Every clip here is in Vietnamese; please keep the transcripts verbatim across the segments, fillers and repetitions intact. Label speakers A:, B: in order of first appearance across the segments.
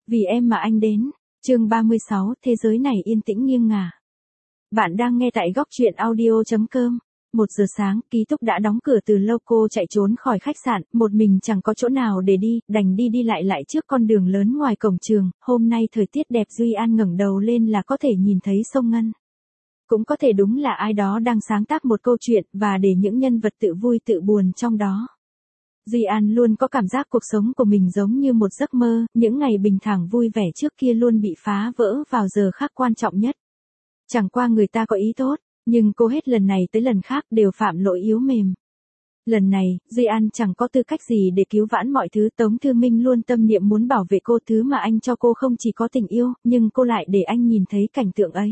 A: Vì em mà anh đến. Chương ba mươi sáu, thế giới này yên tĩnh nghiêng ngả. Bạn đang nghe tại góc truyện audio chấm com. Một giờ sáng, ký túc đã đóng cửa từ lâu, cô chạy trốn khỏi khách sạn, một mình chẳng có chỗ nào để đi, đành đi đi lại lại trước con đường lớn ngoài cổng trường. Hôm nay thời tiết đẹp, Duy An ngẩng đầu lên là có thể nhìn thấy sông Ngân. Cũng có thể đúng là ai đó đang sáng tác một câu chuyện và để những nhân vật tự vui tự buồn trong đó. Duy An luôn có cảm giác cuộc sống của mình giống như một giấc mơ, những ngày bình thản vui vẻ trước kia luôn bị phá vỡ vào giờ khắc quan trọng nhất. Chẳng qua người ta có ý tốt, nhưng cô hết lần này tới lần khác đều phạm lỗi yếu mềm. Lần này, Duy An chẳng có tư cách gì để cứu vãn mọi thứ. Tống Thư Minh luôn tâm niệm muốn bảo vệ cô, thứ mà anh cho cô không chỉ có tình yêu, nhưng cô lại để anh nhìn thấy cảnh tượng ấy.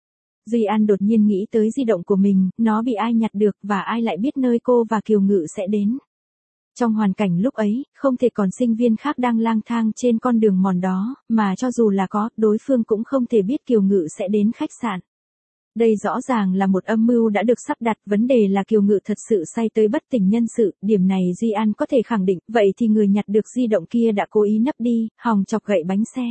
A: Duy An đột nhiên nghĩ tới di động của mình, nó bị ai nhặt được và ai lại biết nơi cô và Kiều Ngự sẽ đến. Trong hoàn cảnh lúc ấy, không thể còn sinh viên khác đang lang thang trên con đường mòn đó, mà cho dù là có, đối phương cũng không thể biết Kiều Ngự sẽ đến khách sạn. Đây rõ ràng là một âm mưu đã được sắp đặt, vấn đề là Kiều Ngự thật sự say tới bất tỉnh nhân sự, điểm này Duy An có thể khẳng định, vậy thì người nhặt được di động kia đã cố ý nấp đi, hòng chọc gậy bánh xe.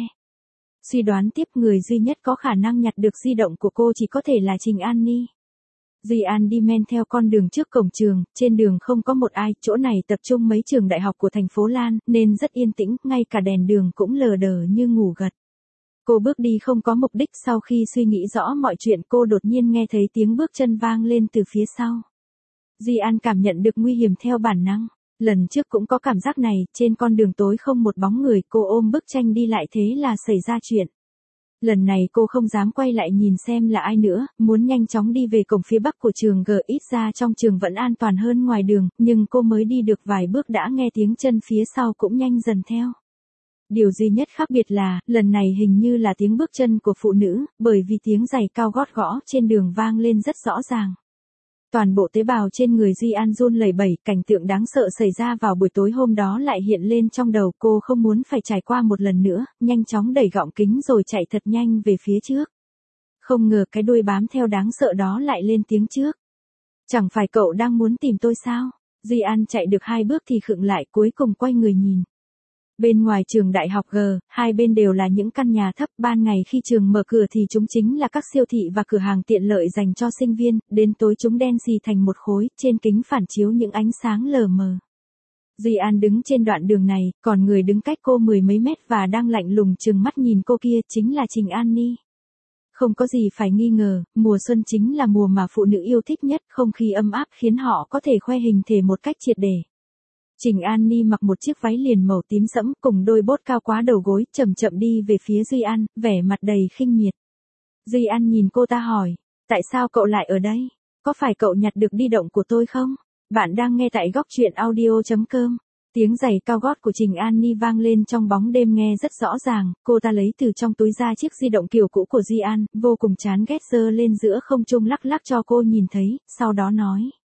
A: Suy đoán tiếp, người duy nhất có khả năng nhặt được di động của cô chỉ có thể là Trình An Ni. Duy An đi men theo con đường trước cổng trường, trên đường không có một ai, chỗ này tập trung mấy trường đại học của thành phố Lan, nên rất yên tĩnh, ngay cả đèn đường cũng lờ đờ như ngủ gật. Cô bước đi không có mục đích, sau khi suy nghĩ rõ mọi chuyện cô đột nhiên nghe thấy tiếng bước chân vang lên từ phía sau. Duy An cảm nhận được nguy hiểm theo bản năng, lần trước cũng có cảm giác này, trên con đường tối không một bóng người, cô ôm bức tranh đi lại, thế là xảy ra chuyện. Lần này cô không dám quay lại nhìn xem là ai nữa, muốn nhanh chóng đi về cổng phía bắc của trường G, ít ra trong trường vẫn an toàn hơn ngoài đường, nhưng cô mới đi được vài bước đã nghe tiếng chân phía sau cũng nhanh dần theo. Điều duy nhất khác biệt là, lần này hình như là tiếng bước chân của phụ nữ, bởi vì tiếng giày cao gót gõ trên đường vang lên rất rõ ràng. Toàn bộ tế bào trên người Duy An run lẩy bẩy, cảnh tượng đáng sợ xảy ra vào buổi tối hôm đó lại hiện lên trong đầu cô, không muốn phải trải qua một lần nữa, nhanh chóng đẩy gọng kính rồi chạy thật nhanh về phía trước. Không ngờ cái đuôi bám theo đáng sợ đó lại lên tiếng trước. Chẳng phải cậu đang muốn tìm tôi sao? Duy An chạy được hai bước thì khựng lại, cuối cùng quay người nhìn. Bên ngoài trường đại học G, hai bên đều là những căn nhà thấp, ban ngày khi trường mở cửa thì chúng chính là các siêu thị và cửa hàng tiện lợi dành cho sinh viên, đến tối chúng đen xì thành một khối, trên kính phản chiếu những ánh sáng lờ mờ. Duy An đứng trên đoạn đường này, còn người đứng cách cô mười mấy mét và đang lạnh lùng trừng mắt nhìn cô kia chính là Trình An Ni. Không có gì phải nghi ngờ, mùa xuân chính là mùa mà phụ nữ yêu thích nhất, không khí ấm áp khiến họ có thể khoe hình thể một cách triệt để. Trình An Ni mặc một chiếc váy liền màu tím sẫm cùng đôi bốt cao quá đầu gối, chậm chậm đi về phía Duy An, vẻ mặt đầy khinh miệt. Duy An nhìn cô ta hỏi, tại sao cậu lại ở đây? Có phải cậu nhặt được di động của tôi không? Bạn đang nghe tại góc truyện audio chấm com. Tiếng giày cao gót của Trình An Ni vang lên trong bóng đêm nghe rất rõ ràng, cô ta lấy từ trong túi ra chiếc di động kiểu cũ của Duy An, vô cùng chán ghét giơ lên giữa không trung lắc lắc cho cô nhìn thấy, sau đó nói.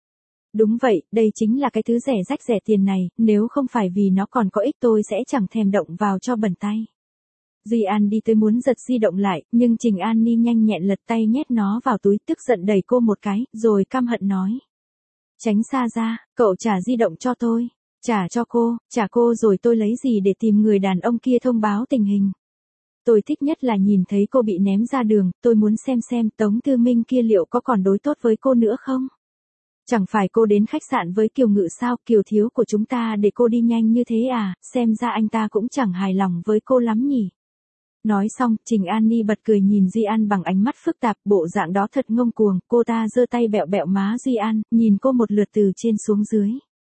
A: Đúng vậy, đây chính là cái thứ rẻ rách rẻ tiền này, nếu không phải vì nó còn có ích tôi sẽ chẳng thèm động vào cho bẩn tay. Duy An đi tới muốn giật di động lại, nhưng Trình An Ni nhanh nhẹn lật tay nhét nó vào túi, tức giận đẩy cô một cái, rồi căm hận nói. Tránh xa ra, cậu trả di động cho tôi. Trả cho cô, trả cô rồi tôi lấy gì để tìm người đàn ông kia thông báo tình hình. Tôi thích nhất là nhìn thấy cô bị ném ra đường, tôi muốn xem xem Tống Thư Minh kia liệu có còn đối tốt với cô nữa không? Chẳng phải cô đến khách sạn với Kiều Ngự sao, Kiều thiếu của chúng ta để cô đi nhanh như thế à, xem ra anh ta cũng chẳng hài lòng với cô lắm nhỉ. Nói xong, Trình An Ni bật cười nhìn Duy An bằng ánh mắt phức tạp, bộ dạng đó thật ngông cuồng, cô ta giơ tay bẹo bẹo má Duy An, nhìn cô một lượt từ trên xuống dưới.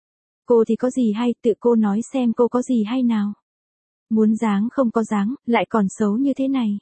A: Cô thì có gì hay, tự cô nói xem cô có gì hay nào. Muốn dáng không có dáng, lại còn xấu như thế này.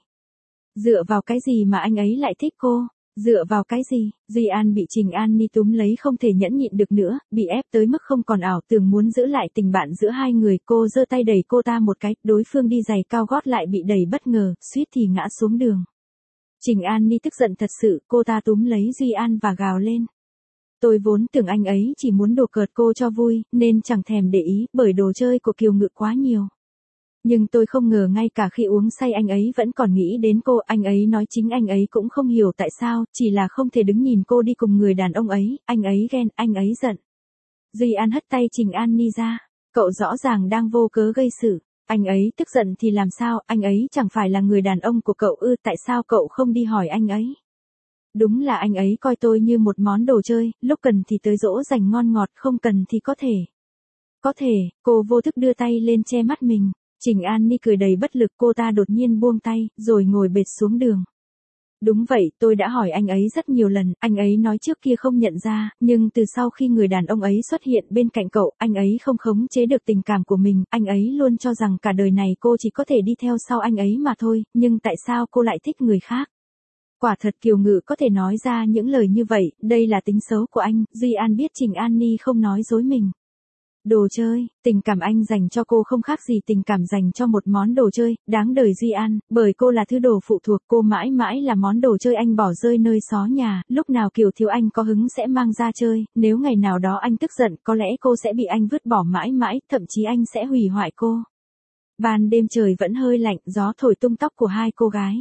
A: Dựa vào cái gì mà anh ấy lại thích cô? Dựa vào cái gì? Duy An bị Trình An Ni túm lấy không thể nhẫn nhịn được nữa, bị ép tới mức không còn ảo tưởng muốn giữ lại tình bạn giữa hai người, cô giơ tay đẩy cô ta một cái, đối phương đi giày cao gót lại bị đẩy bất ngờ, suýt thì ngã xuống đường. Trình An Ni tức giận thật sự, cô ta túm lấy Duy An và gào lên. Tôi vốn tưởng anh ấy chỉ muốn đùa cợt cô cho vui, nên chẳng thèm để ý, bởi đồ chơi của Kiều Ngự quá nhiều. Nhưng tôi không ngờ ngay cả khi uống say anh ấy vẫn còn nghĩ đến cô, anh ấy nói chính anh ấy cũng không hiểu tại sao, chỉ là không thể đứng nhìn cô đi cùng người đàn ông ấy, anh ấy ghen, anh ấy giận. Duy An hất tay Trình An Ni ra, cậu rõ ràng đang vô cớ gây sự. Anh ấy tức giận thì làm sao, anh ấy chẳng phải là người đàn ông của cậu ư, tại sao cậu không đi hỏi anh ấy? Đúng là anh ấy coi tôi như một món đồ chơi, lúc cần thì tới dỗ dành ngon ngọt, không cần thì có thể. Có thể, cô vô thức đưa tay lên che mắt mình. Trình An Ni cười đầy bất lực, cô ta đột nhiên buông tay, rồi ngồi bệt xuống đường. Đúng vậy, tôi đã hỏi anh ấy rất nhiều lần, anh ấy nói trước kia không nhận ra, nhưng từ sau khi người đàn ông ấy xuất hiện bên cạnh cậu, anh ấy không khống chế được tình cảm của mình, anh ấy luôn cho rằng cả đời này cô chỉ có thể đi theo sau anh ấy mà thôi, nhưng tại sao cô lại thích người khác? Quả thật Kiều Ngự có thể nói ra những lời như vậy, đây là tính xấu của anh, Duy An biết Trình An Ni không nói dối mình. Đồ chơi, tình cảm anh dành cho cô không khác gì tình cảm dành cho một món đồ chơi, đáng đời Duy An, bởi cô là thứ đồ phụ thuộc, cô mãi mãi là món đồ chơi anh bỏ rơi nơi xó nhà, lúc nào Kiều Thiếu Anh có hứng sẽ mang ra chơi, nếu ngày nào đó anh tức giận, có lẽ cô sẽ bị anh vứt bỏ mãi mãi, thậm chí anh sẽ hủy hoại cô. Ban đêm trời vẫn hơi lạnh, gió thổi tung tóc của hai cô gái.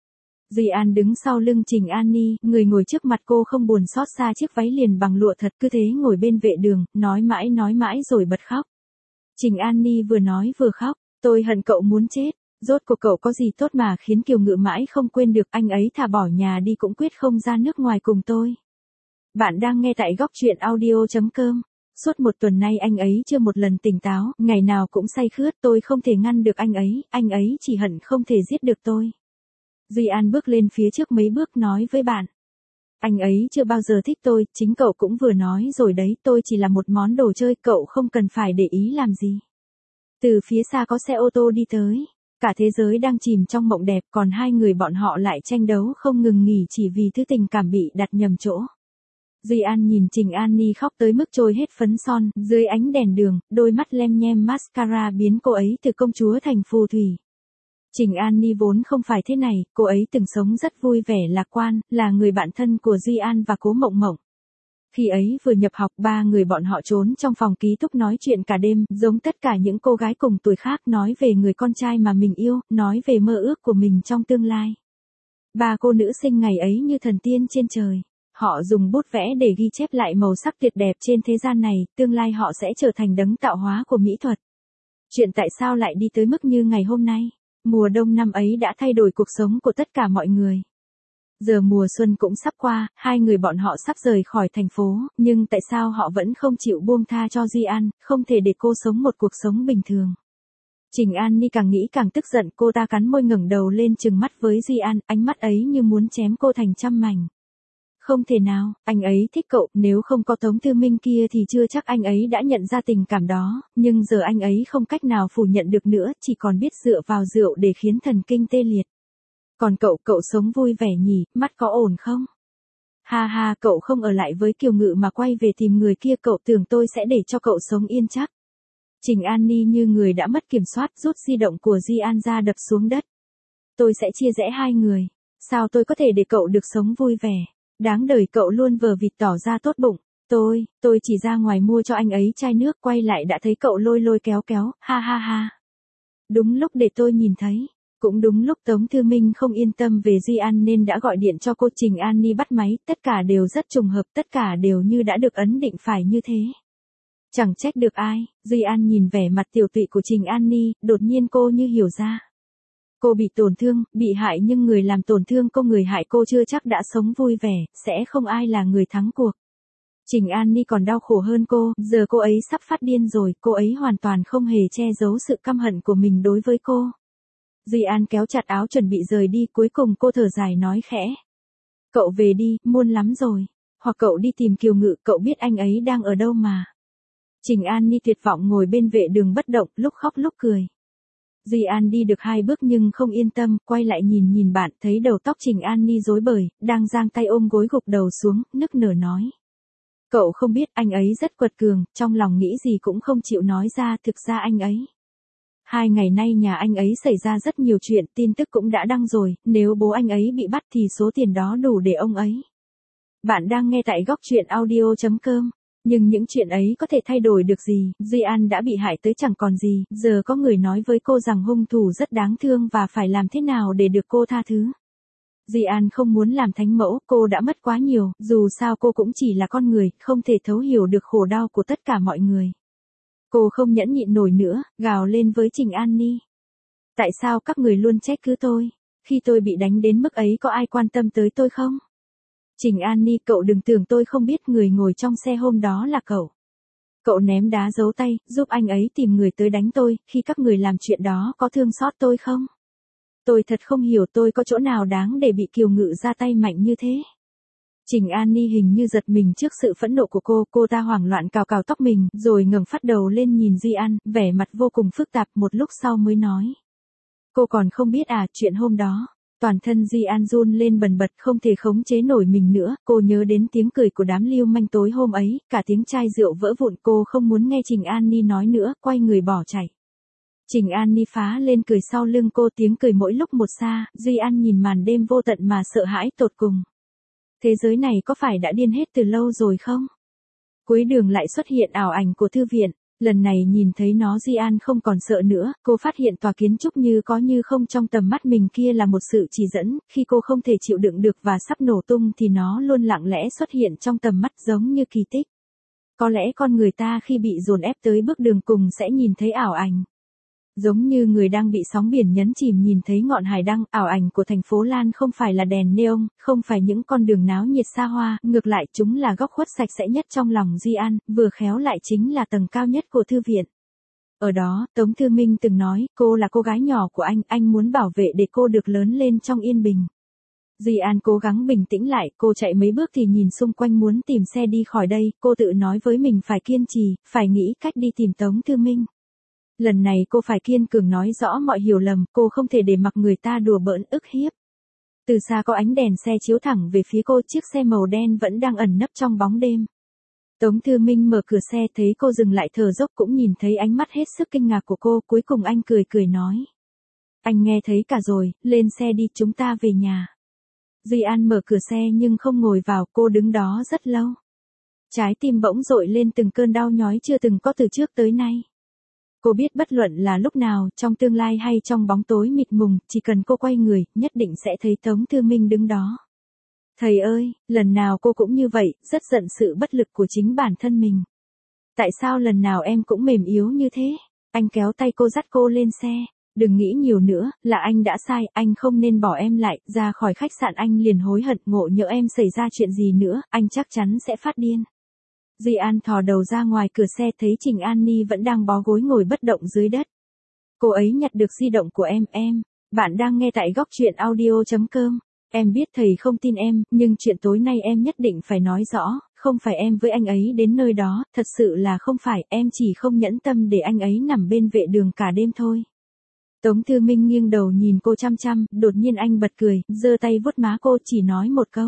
A: Duy An đứng sau lưng Trình An Ni, người ngồi trước mặt cô không buồn xót xa chiếc váy liền bằng lụa thật, cứ thế ngồi bên vệ đường, nói mãi nói mãi rồi bật khóc. Trình An Ni vừa nói vừa khóc, tôi hận cậu muốn chết, rốt cuộc cậu có gì tốt mà khiến Kiều Ngự mãi không quên được, anh ấy thà bỏ nhà đi cũng quyết không ra nước ngoài cùng tôi. Bạn đang nghe tại góc truyện audio chấm com. Suốt một tuần nay anh ấy chưa một lần tỉnh táo, ngày nào cũng say khướt, tôi không thể ngăn được anh ấy, anh ấy chỉ hận không thể giết được tôi. Duy An bước lên phía trước mấy bước nói với bạn. Anh ấy chưa bao giờ thích tôi, chính cậu cũng vừa nói rồi đấy, tôi chỉ là một món đồ chơi, cậu không cần phải để ý làm gì. Từ phía xa có xe ô tô đi tới. Cả thế giới đang chìm trong mộng đẹp, còn hai người bọn họ lại tranh đấu không ngừng nghỉ chỉ vì thứ tình cảm bị đặt nhầm chỗ. Duy An nhìn Trình An Ni khóc tới mức trôi hết phấn son, dưới ánh đèn đường, đôi mắt lem nhem mascara biến cô ấy từ công chúa thành phù thủy. Trình An Ni vốn không phải thế này, cô ấy từng sống rất vui vẻ lạc quan, là người bạn thân của Duy An và Cố Mộng Mộng. Khi ấy vừa nhập học, ba người bọn họ trốn trong phòng ký túc nói chuyện cả đêm, giống tất cả những cô gái cùng tuổi khác, nói về người con trai mà mình yêu, nói về mơ ước của mình trong tương lai. Ba cô nữ sinh ngày ấy như thần tiên trên trời. Họ dùng bút vẽ để ghi chép lại màu sắc tuyệt đẹp trên thế gian này, tương lai họ sẽ trở thành đấng tạo hóa của mỹ thuật. Chuyện tại sao lại đi tới mức như ngày hôm nay? Mùa đông năm ấy đã thay đổi cuộc sống của tất cả mọi người. Giờ mùa xuân cũng sắp qua, hai người bọn họ sắp rời khỏi thành phố, nhưng tại sao họ vẫn không chịu buông tha cho Duy An, không thể để cô sống một cuộc sống bình thường. Trình An Ni càng nghĩ càng tức giận, cô ta cắn môi ngẩng đầu lên trừng mắt với Duy An, ánh mắt ấy như muốn chém cô thành trăm mảnh. Không thể nào, anh ấy thích cậu, nếu không có Tống Tư Minh kia thì chưa chắc anh ấy đã nhận ra tình cảm đó, nhưng giờ anh ấy không cách nào phủ nhận được nữa, chỉ còn biết dựa vào rượu để khiến thần kinh tê liệt. Còn cậu, cậu sống vui vẻ nhỉ, mắt có ổn không? Ha ha, cậu không ở lại với Kiều Ngự mà quay về tìm người kia, cậu tưởng tôi sẽ để cho cậu sống yên chắc. Trình An Ni như người đã mất kiểm soát, rút di động của Duy An ra đập xuống đất. Tôi sẽ chia rẽ hai người, sao tôi có thể để cậu được sống vui vẻ? Đáng đời cậu luôn vờ vịt tỏ ra tốt bụng. Tôi, tôi chỉ ra ngoài mua cho anh ấy chai nước, quay lại đã thấy cậu lôi lôi kéo kéo, ha ha ha. Đúng lúc để tôi nhìn thấy. Cũng đúng lúc Tống Thư Minh không yên tâm về Duy An nên đã gọi điện cho cô. Trình An Ni bắt máy, tất cả đều rất trùng hợp, tất cả đều như đã được ấn định phải như thế. Chẳng trách được ai, Duy An nhìn vẻ mặt tiểu tụy của Trình An Ni, đột nhiên cô như hiểu ra. Cô bị tổn thương, bị hại nhưng người làm tổn thương cô, người hại cô chưa chắc đã sống vui vẻ, sẽ không ai là người thắng cuộc. Trình An Ni còn đau khổ hơn cô, giờ cô ấy sắp phát điên rồi, cô ấy hoàn toàn không hề che giấu sự căm hận của mình đối với cô. Duy An kéo chặt áo chuẩn bị rời đi, cuối cùng cô thở dài nói khẽ. Cậu về đi, muôn lắm rồi. Hoặc cậu đi tìm Kiều Ngự, cậu biết anh ấy đang ở đâu mà. Trình An Ni tuyệt vọng ngồi bên vệ đường bất động, lúc khóc lúc cười. Duy An đi được hai bước nhưng không yên tâm, quay lại nhìn nhìn bạn, thấy đầu tóc Trình An Ni rối bời, đang giang tay ôm gối gục đầu xuống, nức nở nói. Cậu không biết, anh ấy rất quật cường, trong lòng nghĩ gì cũng không chịu nói ra, thực ra anh ấy. Hai ngày nay nhà anh ấy xảy ra rất nhiều chuyện, tin tức cũng đã đăng rồi, nếu bố anh ấy bị bắt thì số tiền đó đủ để ông ấy. Bạn đang nghe tại góc truyện audio chấm com. Nhưng những chuyện ấy có thể thay đổi được gì, Duy An đã bị hại tới chẳng còn gì, giờ có người nói với cô rằng hung thủ rất đáng thương và phải làm thế nào để được cô tha thứ. Duy An không muốn làm thánh mẫu, cô đã mất quá nhiều, dù sao cô cũng chỉ là con người, không thể thấu hiểu được khổ đau của tất cả mọi người. Cô không nhẫn nhịn nổi nữa, gào lên với Trình An Ni. Tại sao các người luôn trách cứ tôi? Khi tôi bị đánh đến mức ấy có ai quan tâm tới tôi không? Trình An Ni, cậu đừng tưởng tôi không biết người ngồi trong xe hôm đó là cậu. Cậu ném đá giấu tay, giúp anh ấy tìm người tới đánh tôi, khi các người làm chuyện đó có thương xót tôi không? Tôi thật không hiểu tôi có chỗ nào đáng để bị Kiều Ngự ra tay mạnh như thế. Trình An Ni hình như giật mình trước sự phẫn nộ của cô, cô ta hoảng loạn cào cào tóc mình, rồi ngẩng phát đầu lên nhìn Duy An, vẻ mặt vô cùng phức tạp, một lúc sau mới nói. Cô còn không biết à, chuyện hôm đó. Toàn thân Duy An run lên bần bật, không thể khống chế nổi mình nữa, cô nhớ đến tiếng cười của đám lưu manh tối hôm ấy, cả tiếng chai rượu vỡ vụn, cô không muốn nghe Trình An Ni nói nữa, quay người bỏ chạy. Trình An Ni phá lên cười sau lưng cô, tiếng cười mỗi lúc một xa, Duy An nhìn màn đêm vô tận mà sợ hãi tột cùng. Thế giới này có phải đã điên hết từ lâu rồi không? Cuối đường lại xuất hiện ảo ảnh của thư viện, lần này nhìn thấy nó Duy An không còn sợ nữa, cô phát hiện tòa kiến trúc như có như không trong tầm mắt mình kia là một sự chỉ dẫn, khi cô không thể chịu đựng được và sắp nổ tung thì nó luôn lặng lẽ xuất hiện trong tầm mắt giống như kỳ tích. Có lẽ con người ta khi bị dồn ép tới bước đường cùng sẽ nhìn thấy ảo ảnh. Giống như người đang bị sóng biển nhấn chìm nhìn thấy ngọn hải đăng, ảo ảnh của thành phố Lan không phải là đèn neon, không phải những con đường náo nhiệt xa hoa, ngược lại chúng là góc khuất sạch sẽ nhất trong lòng Duy An, vừa khéo lại chính là tầng cao nhất của thư viện. Ở đó, Tống Thư Minh từng nói, cô là cô gái nhỏ của anh, anh muốn bảo vệ để cô được lớn lên trong yên bình. Duy An cố gắng bình tĩnh lại, cô chạy mấy bước thì nhìn xung quanh muốn tìm xe đi khỏi đây, cô tự nói với mình phải kiên trì, phải nghĩ cách đi tìm Tống Thư Minh. Lần này cô phải kiên cường nói rõ mọi hiểu lầm, cô không thể để mặc người ta đùa bỡn ức hiếp. Từ xa có ánh đèn xe chiếu thẳng về phía cô, chiếc xe màu đen vẫn đang ẩn nấp trong bóng đêm. Tống Thư Minh mở cửa xe thấy cô dừng lại thở dốc cũng nhìn thấy ánh mắt hết sức kinh ngạc của cô, cuối cùng anh cười cười nói. Anh nghe thấy cả rồi, lên xe đi, chúng ta về nhà. Duy An mở cửa xe nhưng không ngồi vào, cô đứng đó rất lâu. Trái tim bỗng dội lên từng cơn đau nhói chưa từng có từ trước tới nay. Cô biết bất luận là lúc nào, trong tương lai hay trong bóng tối mịt mùng, chỉ cần cô quay người, nhất định sẽ thấy Tống Thư Minh đứng đó. Thầy ơi, lần nào cô cũng như vậy, rất giận sự bất lực của chính bản thân mình. Tại sao lần nào em cũng mềm yếu như thế? Anh kéo tay cô dắt cô lên xe. Đừng nghĩ nhiều nữa, là anh đã sai, anh không nên bỏ em lại, ra khỏi khách sạn anh liền hối hận, ngộ nhỡ em xảy ra chuyện gì nữa, anh chắc chắn sẽ phát điên. Duy An thò đầu ra ngoài cửa xe thấy Trình An Ni vẫn đang bó gối ngồi bất động dưới đất. Cô ấy nhặt được di động của em, em, bạn đang nghe tại góc truyện audio chấm com. Em biết thầy không tin em, nhưng chuyện tối nay em nhất định phải nói rõ, không phải em với anh ấy đến nơi đó, thật sự là không phải, em chỉ không nhẫn tâm để anh ấy nằm bên vệ đường cả đêm thôi. Tống Thư Minh nghiêng đầu nhìn cô chăm chăm, đột nhiên anh bật cười, giơ tay vuốt má cô chỉ nói một câu.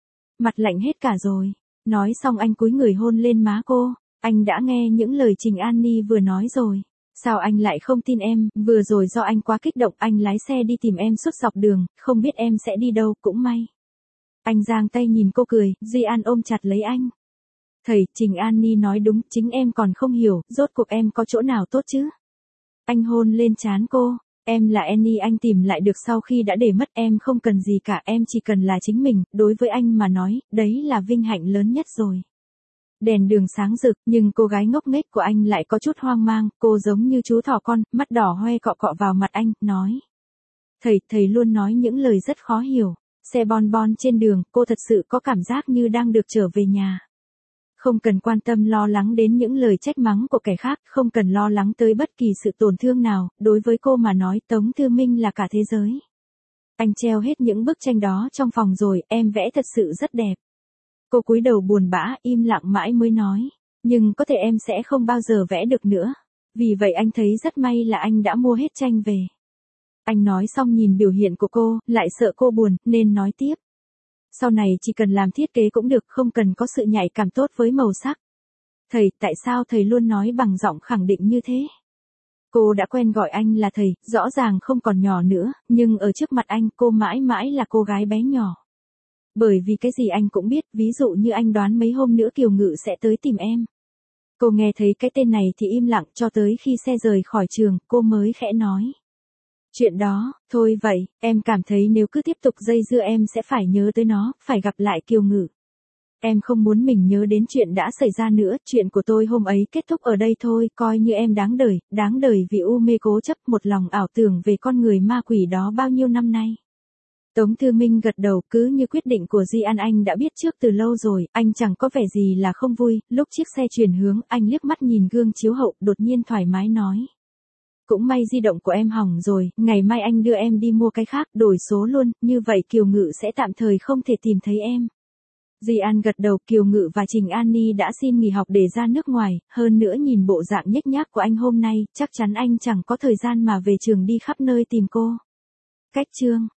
A: Mặt lạnh hết cả rồi. Nói xong anh cúi người hôn lên má cô, anh đã nghe những lời Trình An Ni vừa nói rồi. Sao anh lại không tin em, vừa rồi do anh quá kích động anh lái xe đi tìm em suốt dọc đường, không biết em sẽ đi đâu, cũng may. Anh giang tay nhìn cô cười, Duy An ôm chặt lấy anh. Thầy, Trình An Ni nói đúng, chính em còn không hiểu, rốt cuộc em có chỗ nào tốt chứ? Anh hôn lên trán cô, em là Annie anh tìm lại được sau khi đã để mất em không cần gì cả, em chỉ cần là chính mình, đối với anh mà nói, đấy là vinh hạnh lớn nhất rồi. Đèn đường sáng rực, nhưng cô gái ngốc nghếch của anh lại có chút hoang mang, cô giống như chú thỏ con, mắt đỏ hoe cọ cọ vào mặt anh, nói. Thầy, thầy luôn nói những lời rất khó hiểu, xe bon bon trên đường, cô thật sự có cảm giác như đang được trở về nhà. Không cần quan tâm lo lắng đến những lời trách mắng của kẻ khác, không cần lo lắng tới bất kỳ sự tổn thương nào, đối với cô mà nói Tống Thư Minh là cả thế giới. Anh treo hết những bức tranh đó trong phòng rồi, em vẽ thật sự rất đẹp. Cô cúi đầu buồn bã, im lặng mãi mới nói, nhưng có thể em sẽ không bao giờ vẽ được nữa. Vì vậy anh thấy rất may là anh đã mua hết tranh về. Anh nói xong nhìn biểu hiện của cô, lại sợ cô buồn, nên nói tiếp. Sau này chỉ cần làm thiết kế cũng được, không cần có sự nhạy cảm tốt với màu sắc. Thầy, tại sao thầy luôn nói bằng giọng khẳng định như thế? Cô đã quen gọi anh là thầy, rõ ràng không còn nhỏ nữa, nhưng ở trước mặt anh cô mãi mãi là cô gái bé nhỏ. Bởi vì cái gì anh cũng biết, ví dụ như anh đoán mấy hôm nữa Kiều Ngự sẽ tới tìm em. Cô nghe thấy cái tên này thì im lặng cho tới khi xe rời khỏi trường, cô mới khẽ nói. Chuyện đó, thôi vậy, em cảm thấy nếu cứ tiếp tục dây dưa em sẽ phải nhớ tới nó, phải gặp lại Kiều Ngự. Em không muốn mình nhớ đến chuyện đã xảy ra nữa, chuyện của tôi hôm ấy kết thúc ở đây thôi, coi như em đáng đời, đáng đời vì u mê cố chấp một lòng ảo tưởng về con người ma quỷ đó bao nhiêu năm nay. Tống Thư Minh gật đầu, cứ như quyết định của Di An anh đã biết trước từ lâu rồi, anh chẳng có vẻ gì là không vui. Lúc chiếc xe chuyển hướng, anh liếc mắt nhìn gương chiếu hậu, đột nhiên thoải mái nói. Cũng may di động của em hỏng rồi, ngày mai anh đưa em đi mua cái khác, đổi số luôn, như vậy Kiều Ngự sẽ tạm thời không thể tìm thấy em. Di An gật đầu, Kiều Ngự và Trình An Ni đã xin nghỉ học để ra nước ngoài, hơn nữa nhìn bộ dạng nhếch nhác của anh hôm nay, chắc chắn anh chẳng có thời gian mà về trường đi khắp nơi tìm cô. Cách chương